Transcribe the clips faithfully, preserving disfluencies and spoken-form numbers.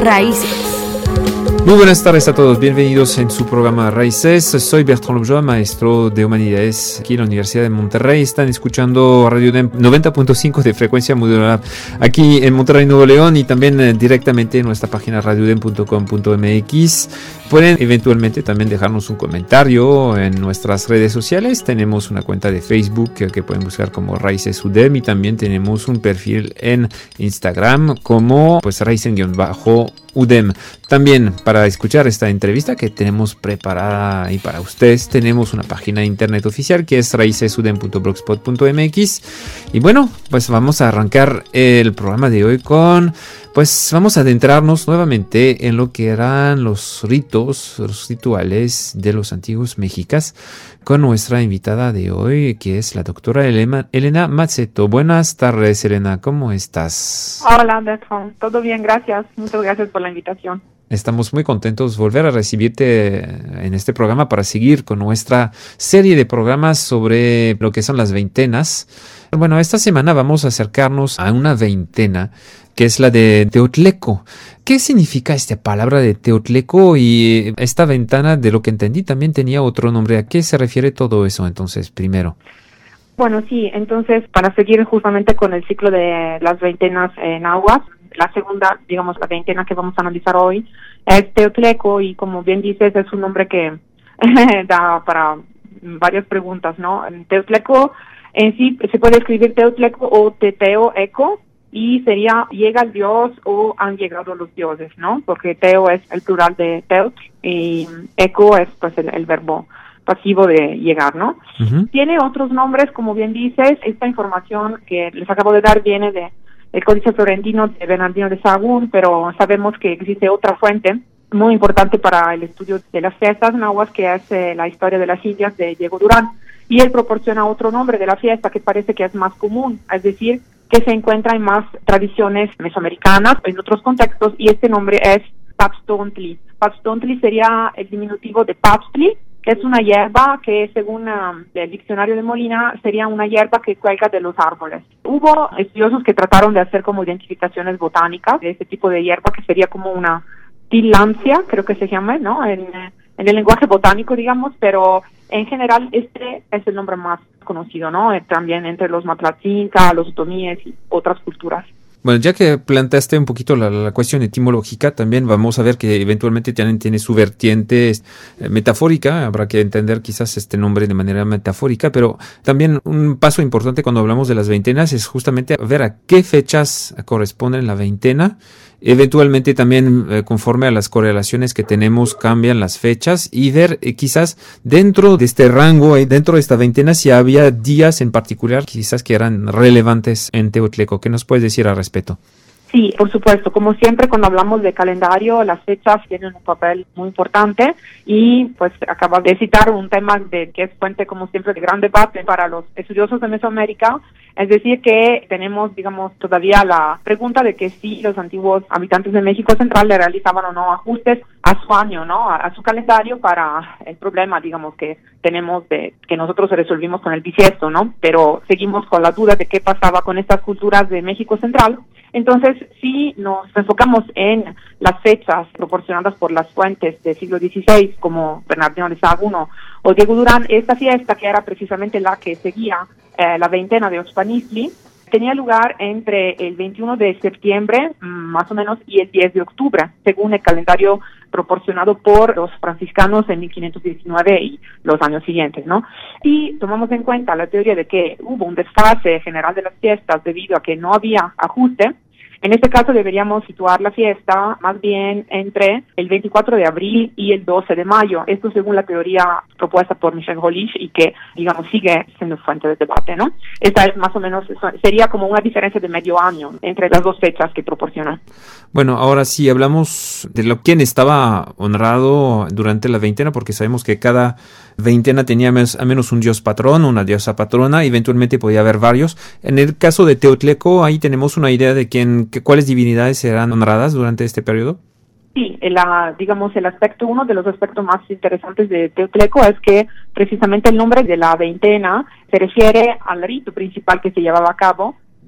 Raíces. Muy buenas tardes a todos, bienvenidos en su programa Raíces. Soy Bertrand Lobjoa, maestro de Humanidades aquí en la Universidad de Monterrey. Están escuchando Radio UDEM noventa punto cinco de frecuencia modulada aquí en Monterrey, Nuevo León, y también eh, directamente en nuestra página radio udem punto com punto m x. Pueden eventualmente también dejarnos un comentario en nuestras redes sociales. Tenemos una cuenta de Facebook que, que pueden buscar como Raíces UDEM, y también tenemos un perfil en Instagram como pues Raíces-UDEM. También para escuchar esta entrevista que tenemos preparada y para ustedes, tenemos una página de internet oficial que es raíces udem punto blogspot punto m x. Y bueno, pues vamos a arrancar el programa de hoy con... Pues vamos a adentrarnos nuevamente en lo que eran los ritos, los rituales de los antiguos mexicas, con nuestra invitada de hoy, que es la doctora Elena, Elena Mazzetto. Buenas tardes, Elena, ¿cómo estás? Hola, Bertrand. Todo bien, gracias. Muchas gracias por la invitación. Estamos muy contentos de volver a recibirte en este programa para seguir con nuestra serie de programas sobre lo que son las veintenas. Bueno, esta semana vamos a acercarnos a una veintena, que es la de Teotleco. ¿Qué significa esta palabra de Teotleco? Y esta ventana, de lo que entendí, también tenía otro nombre. ¿A qué se refiere todo eso, entonces, primero? Bueno, sí, entonces, para seguir justamente con el ciclo de las veintenas en aguas, la segunda, digamos, la veintena que vamos a analizar hoy es Teotleco, y como bien dices, es un nombre que da para varias preguntas, ¿no? Teotleco en sí se puede escribir Teotleco o Teteo-Eco, y sería llega el dios o han llegado los dioses, ¿no? Porque Teo es el plural de Teot y Eco es pues el, el verbo pasivo de llegar, ¿no? Uh-huh. Tiene otros nombres, como bien dices. Esta información que les acabo de dar viene de el Códice Florentino de Bernardino de Sahagún, pero sabemos que existe otra fuente muy importante para el estudio de las fiestas nahuas, que es eh, la historia de las Indias de Diego Durán, y él proporciona otro nombre de la fiesta que parece que es más común, es decir, que se encuentra en más tradiciones mesoamericanas, en otros contextos, y este nombre es Papstontli. Papstontli sería el diminutivo de Papstli, que es una hierba que, según um, el diccionario de Molina, sería una hierba que cuelga de los árboles. Hubo estudiosos que trataron de hacer como identificaciones botánicas de este tipo de hierba, que sería como una tillandsia, creo que se llama, ¿no? En, en el lenguaje botánico, digamos, pero en general este es el nombre más conocido, ¿no? Eh, también entre los Matlatzinca, los otomíes y otras culturas. Bueno, ya que planteaste un poquito la, la cuestión etimológica, también vamos a ver que eventualmente tiene, tiene su vertiente eh, metafórica. Habrá que entender quizás este nombre de manera metafórica, pero también un paso importante cuando hablamos de las veintenas es justamente ver a qué fechas corresponden la veintena. Eventualmente también eh, conforme a las correlaciones que tenemos cambian las fechas, y ver eh, quizás dentro de este rango, eh, dentro de esta veintena, si había días en particular quizás que eran relevantes en Teotleco. ¿Qué nos puedes decir al respecto? Sí, por supuesto. Como siempre, cuando hablamos de calendario, las fechas tienen un papel muy importante, y pues acabas de citar un tema de que es fuente, como siempre, de gran debate para los estudiosos de Mesoamérica. Es decir, que tenemos, digamos, todavía la pregunta de que si los antiguos habitantes de México Central le realizaban o no ajustes a su año, ¿no? A, a su calendario para el problema, digamos, que tenemos de que nosotros resolvimos con el bisiesto, ¿no? Pero seguimos con la duda de qué pasaba con estas culturas de México Central. Entonces, si nos enfocamos en las fechas proporcionadas por las fuentes del siglo dieciséis, como Bernardino de Sahagún o Diego Durán, esta fiesta, que era precisamente la que seguía eh, la veintena de Oxpanistli, tenía lugar entre el veintiuno de septiembre, más o menos, y el diez de octubre, según el calendario proporcionado por los franciscanos en mil quinientos diecinueve y los años siguientes, ¿no? Si tomamos en cuenta la teoría de que hubo un desfase general de las fiestas debido a que no había ajuste, en este caso deberíamos situar la fiesta más bien entre el veinticuatro de abril y el doce de mayo. Esto según la teoría propuesta por Michel Rolich y que, digamos, sigue siendo fuente de debate, ¿no? Esta es más o menos, sería como una diferencia de medio año entre las dos fechas que proporciona. Bueno, ahora sí hablamos de lo quién estaba honrado durante la veintena, porque sabemos que cada veintena tenía a menos un dios patrón, una diosa patrona, eventualmente podía haber varios. En el caso de Teotleco, ahí tenemos una idea de quién, que, cuáles divinidades serán honradas durante este periodo. Sí, la, digamos, el aspecto, uno de los aspectos más interesantes de Teotleco es que precisamente el nombre de la veintena se refiere al rito principal que se llevaba a cabo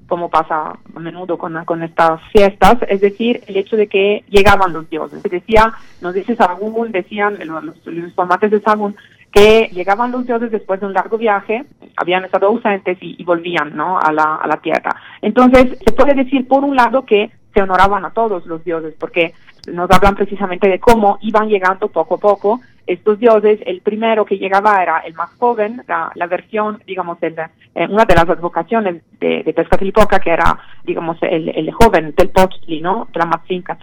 como pasa a menudo con, con estas fiestas, es decir, el hecho de que llegaban los dioses. Decía, nos dice Sahagún, decían los, los, los informantes de Sahagún, que llegaban los dioses después de un largo viaje, habían estado ausentes y, y volvían, ¿no?, a la, a la tierra. Entonces, se puede decir, por un lado, que se honoraban a todos los dioses, porque nos hablan precisamente de cómo iban llegando poco a poco estos dioses. El primero que llegaba era el más joven, la, la versión, digamos, el, eh, una de las advocaciones de, de Tezcatlipoca, que era, digamos, el, el joven Telpochtli, ¿no?, Tlamatzincatl.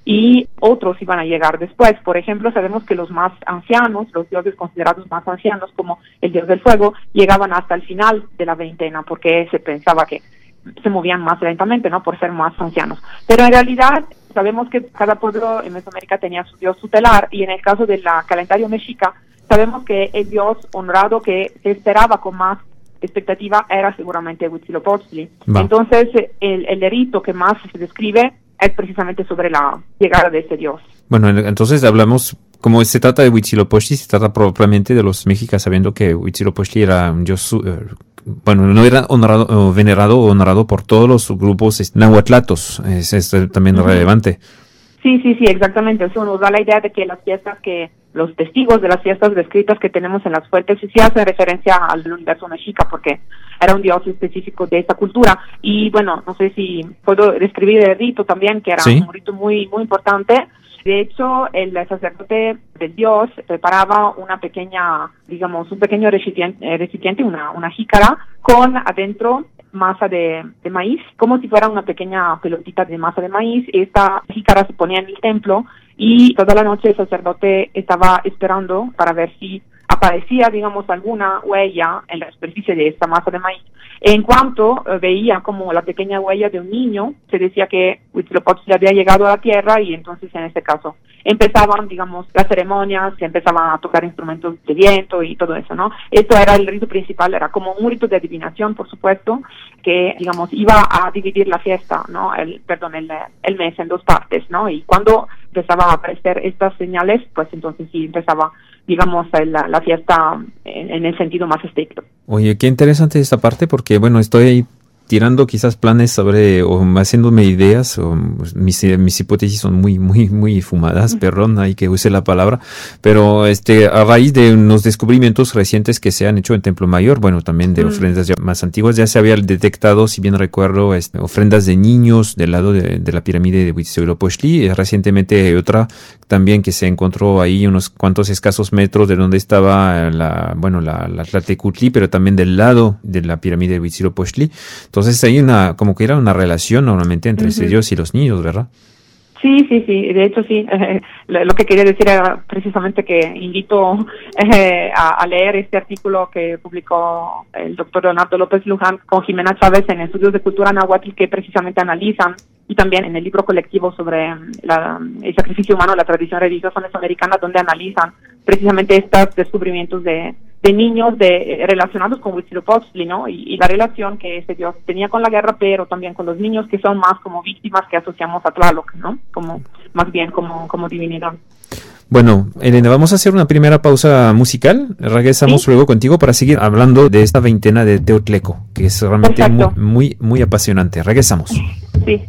Y otros iban a llegar después. Por ejemplo, sabemos que los más ancianos, los dioses considerados más ancianos, como el dios del fuego, llegaban hasta el final de la veintena, porque se pensaba que se movían más lentamente, ¿no?, por ser más ancianos. Pero en realidad sabemos que cada pueblo en Mesoamérica tenía su dios tutelar, y en el caso del calendario mexica, sabemos que el dios honrado que se esperaba con más expectativa era seguramente Huitzilopochtli. Va. Entonces, el, el rito que más se describe es precisamente sobre la llegada de ese dios. Bueno, entonces hablamos, como se trata de Huitzilopochtli, se trata propiamente de los mexicas, sabiendo que Huitzilopochtli era un dios, uh, bueno, no era honrado, uh, venerado o honrado por todos los grupos nahuatlatos, es, es también uh-huh. relevante. Sí, sí, sí, exactamente. Eso nos da la idea de que las fiestas que, los testigos de las fiestas descritas que tenemos en las fuentes sí hacen referencia al universo mexica, porque era un dios específico de esta cultura. Y bueno, no sé si puedo describir el rito también, que era ¿Sí? un rito muy, muy importante. De hecho, el sacerdote del dios preparaba una pequeña, digamos, un pequeño recipiente, recipiente una, una jícara, con adentro masa de, de maíz, como si fuera una pequeña pelotita de masa de maíz. Esta jícara se ponía en el templo y toda la noche el sacerdote estaba esperando para ver si aparecía, digamos, alguna huella en la superficie de esta masa de maíz. En cuanto eh, veía como la pequeña huella de un niño, se decía que Huitzilopochtli había llegado a la tierra, y entonces en este caso empezaban, digamos, las ceremonias, se empezaban a tocar instrumentos de viento y todo eso, ¿no? Esto era el rito principal, era como un rito de adivinación, por supuesto, que, digamos, iba a dividir la fiesta, ¿no? El, perdón, el, el mes en dos partes, ¿no? Y cuando empezaba a aparecer estas señales, pues entonces sí empezaba, digamos, la, la fiesta en, en el sentido más estricto. Oye, qué interesante esta parte, porque, bueno, estoy ahí tirando quizás planes sobre, o haciéndome ideas, o mis, mis hipótesis son muy, muy, muy fumadas, perdón, hay que use la palabra, pero este, a raíz de unos descubrimientos recientes que se han hecho en Templo Mayor, bueno, también de mm. ofrendas ya más antiguas, ya se había detectado, si bien recuerdo, este, ofrendas de niños del lado de, de la pirámide de Huitzilopochtli, y recientemente otra también que se encontró ahí unos cuantos escasos metros de donde estaba la, bueno, la, la Tlaltecutli, pero también del lado de la pirámide de Huitzilopochtli. Entonces hay una, como que era una relación normalmente entre uh-huh. ese dios y los niños, ¿verdad? Sí, sí, sí, de hecho sí, eh, lo que quería decir era precisamente que invito eh, a, a leer este artículo que publicó el doctor Leonardo López Luján con Jimena Chávez en Estudios de Cultura Náhuatl, que precisamente analizan, y también en el libro colectivo sobre la, el sacrificio humano, la tradición religiosa mesoamericana, donde analizan precisamente estos descubrimientos de de niños de relacionados con Huitzilopochtli, ¿no? Y, y la relación que ese dios tenía con la guerra, pero también con los niños, que son más como víctimas que asociamos a Tlaloc, ¿no? Como, más bien como, como divinidad. Bueno, Elena, vamos a hacer una primera pausa musical. Regresamos ¿Sí? luego contigo para seguir hablando de esta veintena de Teotleco, que es realmente muy, muy, muy apasionante. Regresamos. Sí.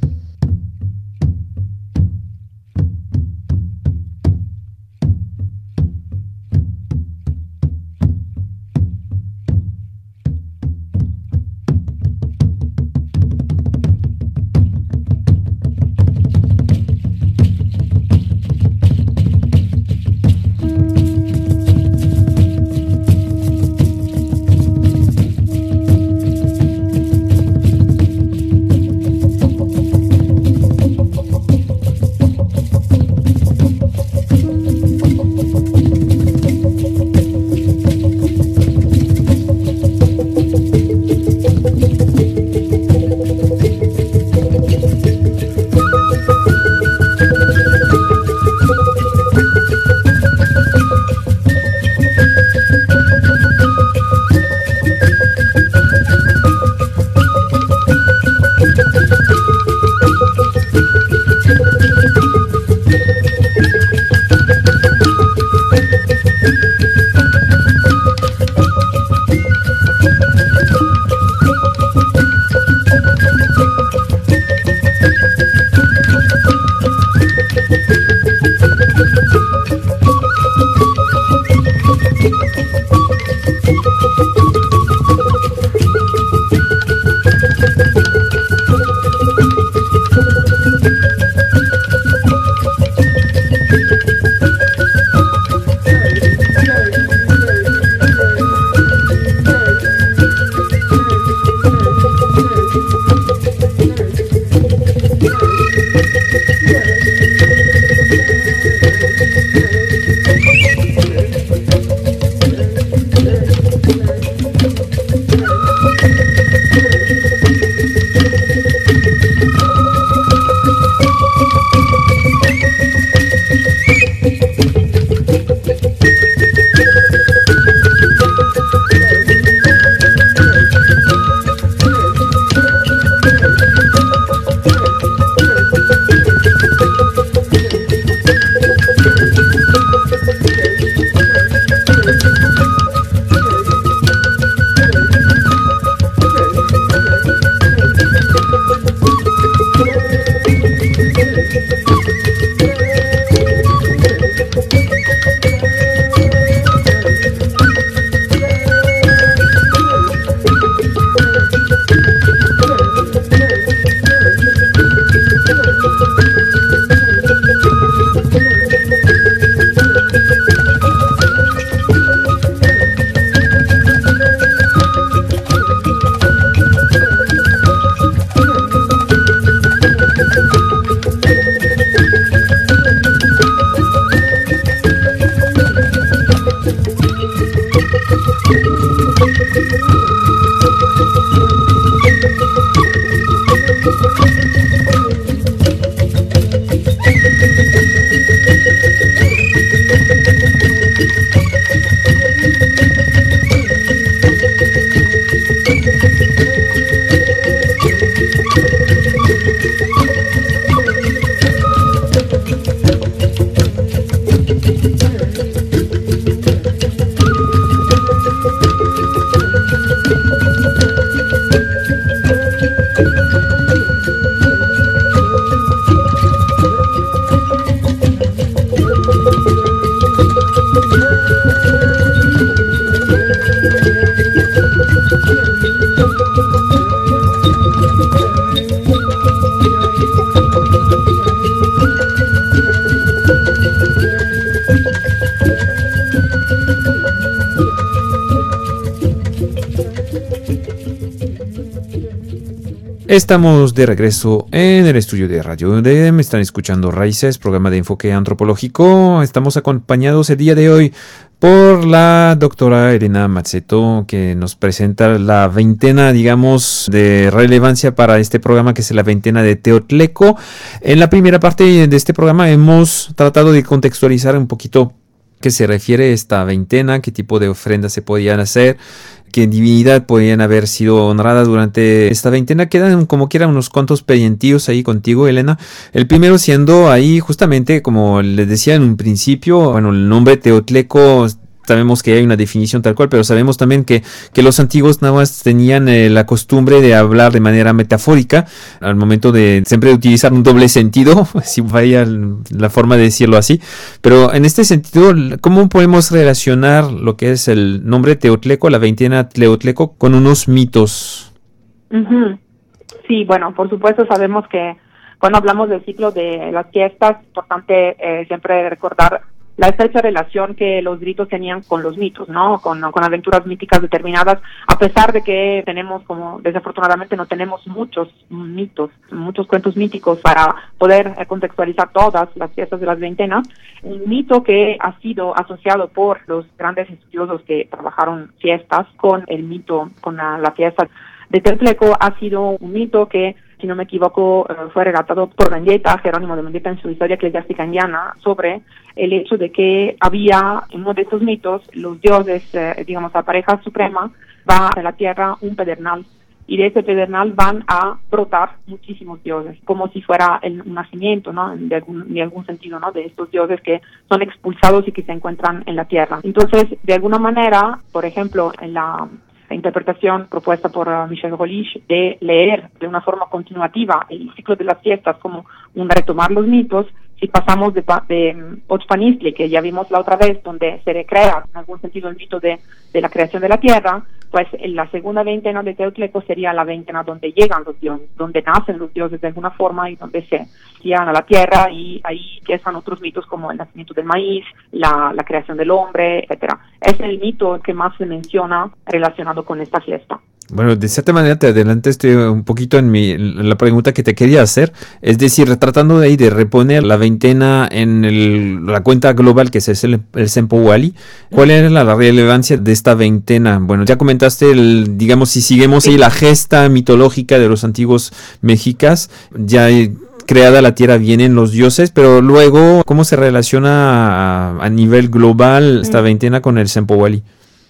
Estamos de regreso en el estudio de Radio U D E M. Están escuchando Raíces, programa de enfoque antropológico. Estamos acompañados el día de hoy por la doctora Elena Mazzetto, que nos presenta la veintena, digamos, de relevancia para este programa, que es la veintena de Teotleco. En la primera parte de este programa hemos tratado de contextualizar un poquito qué se refiere a esta veintena, qué tipo de ofrendas se podían hacer, qué divinidad podían haber sido honrada durante esta veintena. Quedan como quiera unos cuantos pendientes ahí contigo, Elena. El primero siendo ahí justamente, como les decía en un principio, bueno, el nombre Teotleco, sabemos que hay una definición tal cual, pero sabemos también que, que los antiguos nahuas tenían eh, la costumbre de hablar de manera metafórica, al momento de siempre utilizar un doble sentido, si vaya la forma de decirlo así. Pero en este sentido, ¿cómo podemos relacionar lo que es el nombre Teotleco, la veintena Teotleco, con unos mitos? Uh-huh. Sí, bueno, por supuesto sabemos que cuando hablamos del ciclo de las fiestas, es importante eh, siempre recordar la estrecha relación que los ritos tenían con los mitos, ¿no? Con, con aventuras míticas determinadas, a pesar de que tenemos, como desafortunadamente no tenemos muchos mitos, muchos cuentos míticos para poder eh, contextualizar todas las fiestas de las veintenas. Un mito que ha sido asociado por los grandes estudiosos que trabajaron fiestas con el mito, con la, la fiesta de Teotleco, ha sido un mito que, si no me equivoco, fue relatado por Mendieta, Jerónimo de Mendieta, en su Historia Eclesiástica Indiana, sobre el hecho de que había, en uno de estos mitos, los dioses, eh, digamos, la pareja suprema, va a la tierra un pedernal, y de ese pedernal van a brotar muchísimos dioses, como si fuera el un nacimiento, ¿no? De algún, de algún sentido, ¿no? De estos dioses que son expulsados y que se encuentran en la tierra. Entonces, de alguna manera, por ejemplo, en la la interpretación propuesta por uh, Michel Rolich de leer de una forma continuativa el ciclo de las fiestas como un retomar los mitos, si pasamos de, de um, Oxpanistli, que ya vimos la otra vez, donde se recrea en algún sentido el mito de, de la creación de la tierra, pues en la segunda veintena de Teotleco sería la veintena donde llegan los dioses, donde nacen los dioses de alguna forma y donde se llegan a la tierra, y ahí empiezan otros mitos como el nacimiento del maíz, la, la creación del hombre, etcétera. Es el mito que más se menciona relacionado con esta fiesta. Bueno, de cierta manera te adelantaste un poquito en, mi, en la pregunta que te quería hacer, es decir, tratando de ahí de reponer la veintena en el, la cuenta global que es el, el Sempohuali. ¿Cuál era la, la relevancia de esta veintena? Bueno, ya comentaste, el, digamos, si seguimos ahí la gesta mitológica de los antiguos mexicas, ya creada la tierra vienen los dioses, pero luego, ¿cómo se relaciona a, a nivel global esta veintena con el Sempohuali?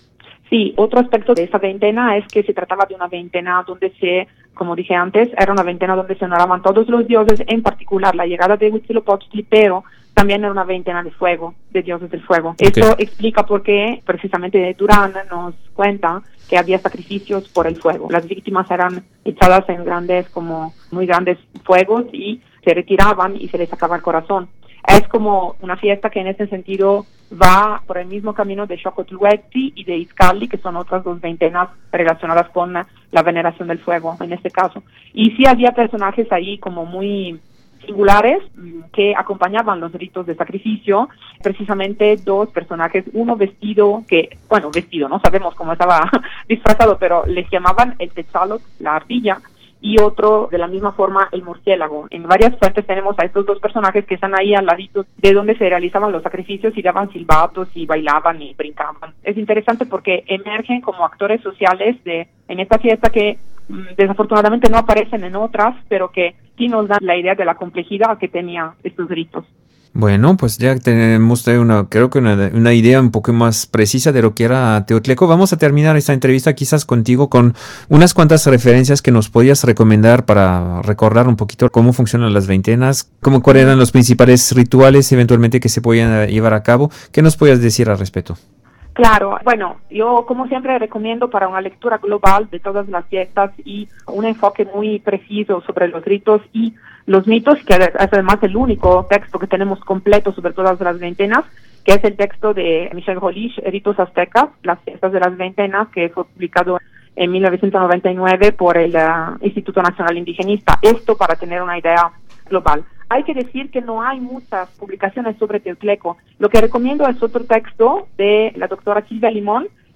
Sí, otro aspecto de esta veintena es que se trataba de una veintena donde se, como dije antes, era una veintena donde se honraban todos los dioses, en particular la llegada de Huitzilopochtli, pero también era una veintena de fuego, de dioses del fuego. Okay. Esto explica por qué precisamente Durán nos cuenta que había sacrificios por el fuego. Las víctimas eran echadas en grandes, como muy grandes fuegos, y se retiraban y se les sacaba el corazón. Es como una fiesta que en ese sentido va por el mismo camino de Xocotl-Huetzli y de Izcalli, que son otras dos veintenas relacionadas con la veneración del fuego en este caso. Y sí había personajes ahí como muy singulares que acompañaban los ritos de sacrificio, precisamente dos personajes, uno vestido, que, bueno, vestido, no sabemos cómo estaba disfrazado, pero les llamaban el Tetzalot, la ardilla, y otro de la misma forma el murciélago. En varias fuentes tenemos a estos dos personajes que están ahí al ladito de donde se realizaban los sacrificios y daban silbatos y bailaban y brincaban. Es interesante porque emergen como actores sociales de en esta fiesta que mmm, desafortunadamente no aparecen en otras, pero que sí nos dan la idea de la complejidad que tenía estos ritos. Bueno, pues ya tenemos una, creo que una, una idea un poco más precisa de lo que era Teotleco. Vamos a terminar esta entrevista quizás contigo con unas cuantas referencias que nos podías recomendar para recordar un poquito cómo funcionan las veintenas, cómo cuáles eran los principales rituales eventualmente que se podían llevar a cabo. ¿Qué nos podías decir al respecto? Claro, bueno, yo como siempre recomiendo para una lectura global de todas las fiestas y un enfoque muy preciso sobre los ritos y los mitos, que es además el único texto que tenemos completo sobre todas las veintenas, que es el texto de Michel Rolich, Ritos Aztecas, las fiestas de las veintenas, que fue publicado en mil novecientos noventa y nueve por el uh, Instituto Nacional Indigenista. Esto para tener una idea global. Hay que decir que no hay muchas publicaciones sobre Teotleco. Lo que recomiendo es otro texto de la doctora Silvia Limón,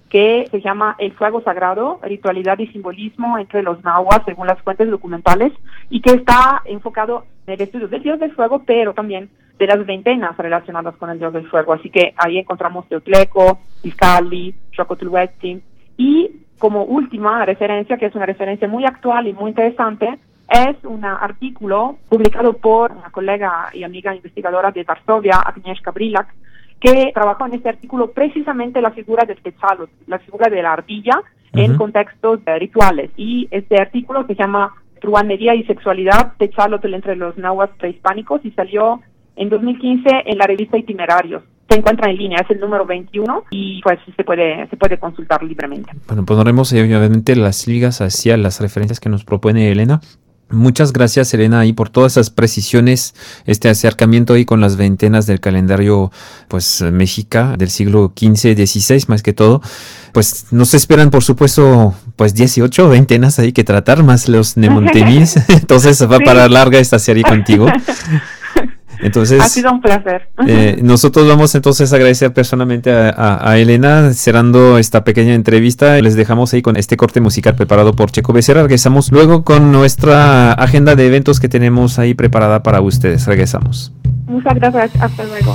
que se llama El Fuego Sagrado, Ritualidad y Simbolismo entre los Nahuas según las fuentes documentales, y que está enfocado en el estudio del dios del fuego, pero también de las veintenas relacionadas con el dios del fuego. Así que ahí encontramos Teotleco, Izcalli, Xocotl, y como última referencia, que es una referencia muy actual y muy interesante, es un artículo publicado por una colega y amiga investigadora de Varsovia, Agnieszka Brilak, que trabajó en este artículo precisamente la figura del Tetzalotl, la figura de la ardilla, uh-huh, en contextos eh, rituales. Y este artículo se llama Truhanería y Sexualidad, Tetzalotl entre los nahuas prehispánicos, y salió en dos mil quince en la revista Itinerarios. Se encuentra en línea, es el número veintiuno, y pues se puede se puede consultar libremente. Bueno, pondremos obviamente las ligas hacia las referencias que nos propone Elena. Muchas gracias, Elena, ahí por todas esas precisiones, este acercamiento ahí con las veintenas del calendario pues mexica del siglo quince, dieciséis más que todo. Pues nos esperan, por supuesto, pues dieciocho veintenas ahí que tratar, más los nemontemis. Entonces va, sí, para larga esta serie contigo. Entonces, ha sido un placer. Eh, nosotros vamos entonces a agradecer personalmente a, a, a Elena, cerrando esta pequeña entrevista. Les dejamos ahí con este corte musical preparado por Checo Becerra. Regresamos luego con nuestra agenda de eventos que tenemos ahí preparada para ustedes. Regresamos. Muchas gracias. Hasta luego.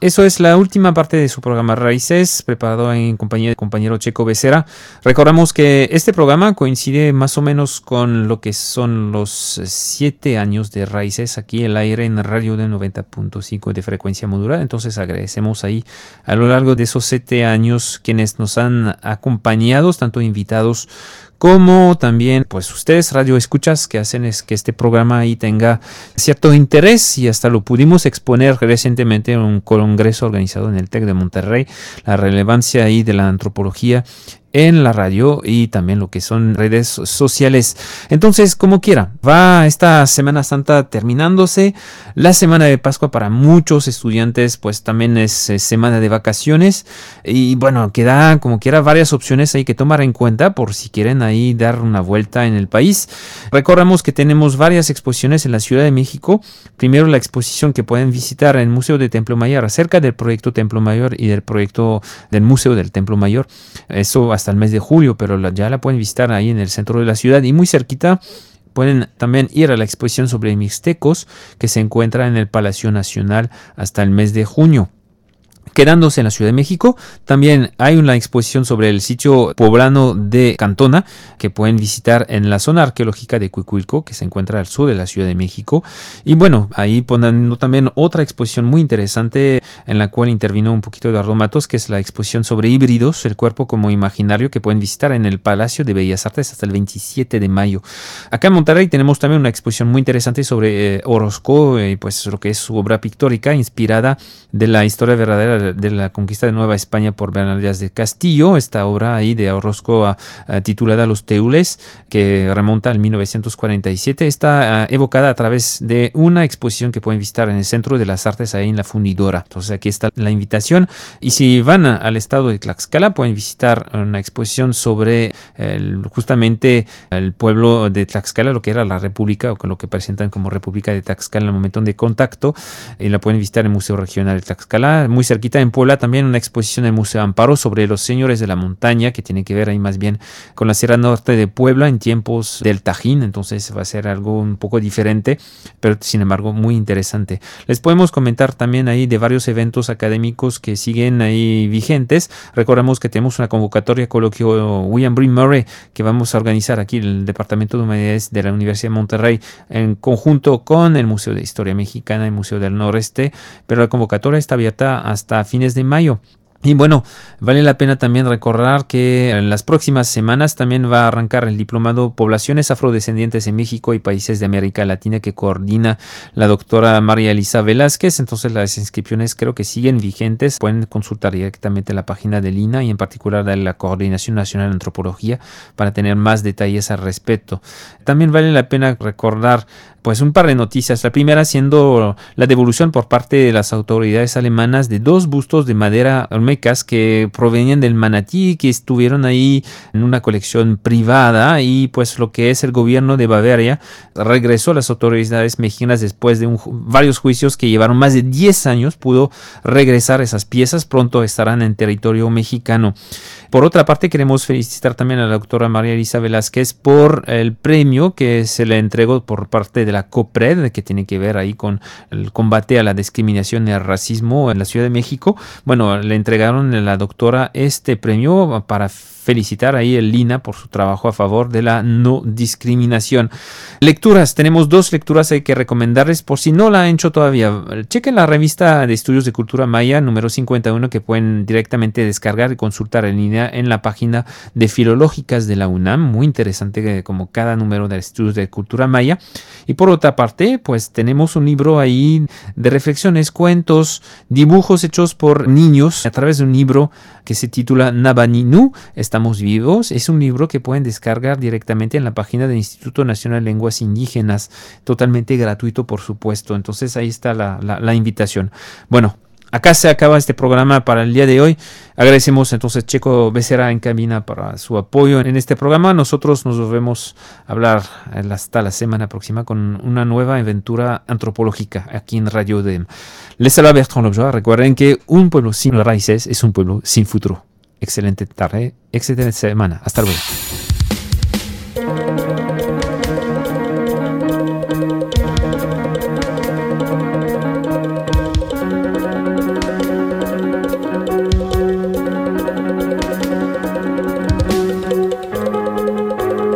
eso es la última parte de su programa Raíces, preparado en compañía del compañero Checo Becerra. Recordamos que este programa coincide más o menos con lo que son los siete años de Raíces aquí el aire en radio de noventa punto cinco de frecuencia modulada. Entonces agradecemos ahí a lo largo de esos siete años quienes nos han acompañado, tanto invitados como también pues ustedes radio escuchas que hacen es que este programa ahí tenga cierto interés, y hasta lo pudimos exponer recientemente en un congreso organizado en el TEC de Monterrey, la relevancia ahí de la antropología en la radio y también lo que son redes sociales. Entonces, como quiera, va esta Semana Santa terminándose. La semana de Pascua para muchos estudiantes pues también es, es semana de vacaciones, y bueno, queda como quiera varias opciones ahí que tomar en cuenta por si quieren ahí dar una vuelta en el país. Recordamos que tenemos varias exposiciones en la Ciudad de México. Primero, la exposición que pueden visitar en el Museo de Templo Mayor acerca del proyecto Templo Mayor y del proyecto del Museo del Templo Mayor. Eso hasta el mes de julio, pero la, ya la pueden visitar ahí en el centro de la ciudad, y muy cerquita pueden también ir a la exposición sobre mixtecos que se encuentra en el Palacio Nacional hasta el mes de junio. Quedándose en la Ciudad de México, también hay una exposición sobre el sitio poblano de Cantona que pueden visitar en la zona arqueológica de Cuicuilco, que se encuentra al sur de la Ciudad de México. Y bueno, ahí ponen también otra exposición muy interesante en la cual intervino un poquito Eduardo Matos, que es la exposición sobre híbridos, el cuerpo como imaginario, que pueden visitar en el Palacio de Bellas Artes hasta el veintisiete de mayo. Acá en Monterrey tenemos también una exposición muy interesante sobre eh, Orozco, y eh, pues lo que es su obra pictórica inspirada de la historia verdadera de la conquista de Nueva España por Bernal Díaz de Castillo, esta obra ahí de Orozco a, a, titulada Los Teules, que remonta al mil novecientos cuarenta y siete, está a, evocada a través de una exposición que pueden visitar en el Centro de las Artes ahí en La Fundidora. Entonces aquí está la invitación, y si van a, al estado de Tlaxcala pueden visitar una exposición sobre el, justamente el pueblo de Tlaxcala, lo que era la República, o con lo que presentan como República de Tlaxcala en el momento de contacto, y la pueden visitar en el Museo Regional de Tlaxcala. Muy cerquita en Puebla también una exposición en el Museo Amparo sobre los señores de la montaña, que tiene que ver ahí más bien con la Sierra Norte de Puebla en tiempos del Tajín. Entonces va a ser algo un poco diferente, pero sin embargo muy interesante. Les podemos comentar también ahí de varios eventos académicos que siguen ahí vigentes. Recordamos que tenemos una convocatoria coloquio William Breen Murray que vamos a organizar aquí en el Departamento de Humanidades de la Universidad de Monterrey en conjunto con el Museo de Historia Mexicana y el Museo del Noreste, pero la convocatoria está abierta hasta fines de mayo. Y bueno, vale la pena también recordar que en las próximas semanas también va a arrancar el diplomado Poblaciones Afrodescendientes en México y Países de América Latina, que coordina la doctora María Elisa Velázquez. Entonces las inscripciones creo que siguen vigentes. Pueden consultar directamente la página del I N A y en particular de la Coordinación Nacional de Antropología para tener más detalles al respecto. También vale la pena recordar pues un par de noticias. La primera siendo la devolución por parte de las autoridades alemanas de dos bustos de madera olmecas que provenían del Manatí, que estuvieron ahí en una colección privada, y pues lo que es el gobierno de Bavaria regresó a las autoridades mexicanas después de un, varios juicios que llevaron más de diez años, pudo regresar esas piezas. Pronto estarán en territorio mexicano. Por otra parte, queremos felicitar también a la doctora María Elisa Velázquez por el premio que se le entregó por parte de la COPRED, que tiene que ver ahí con el combate a la discriminación y al racismo en la Ciudad de México. Bueno, le entregaron a la doctora este premio para felicitar ahí el I N A por su trabajo a favor de la no discriminación. Lecturas, tenemos dos lecturas hay que recomendarles por si no la han hecho todavía. Chequen la revista de estudios de cultura maya número cincuenta y uno, que pueden directamente descargar y consultar en línea en la página de Filológicas de la UNAM. Muy interesante como cada número de estudios de cultura maya. Y por otra parte, pues tenemos un libro ahí de reflexiones, cuentos, dibujos hechos por niños a través de un libro que se titula Nabaninu, Estamos Vivos. Es un libro que pueden descargar directamente en la página del Instituto Nacional de Lenguas Indígenas, totalmente gratuito, por supuesto. Entonces ahí está la, la, la invitación. Bueno, acá se acaba este programa para el día de hoy. Agradecemos entonces Checo Becerra en cabina para su apoyo en este programa. Nosotros nos volvemos a hablar hasta la semana próxima con una nueva aventura antropológica aquí en Radio D E M. Les habla Bertrand Lobjoa. Recuerden que un pueblo sin raíces es un pueblo sin futuro. Excelente tarde, excelente semana. Hasta luego.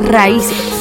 Raíces.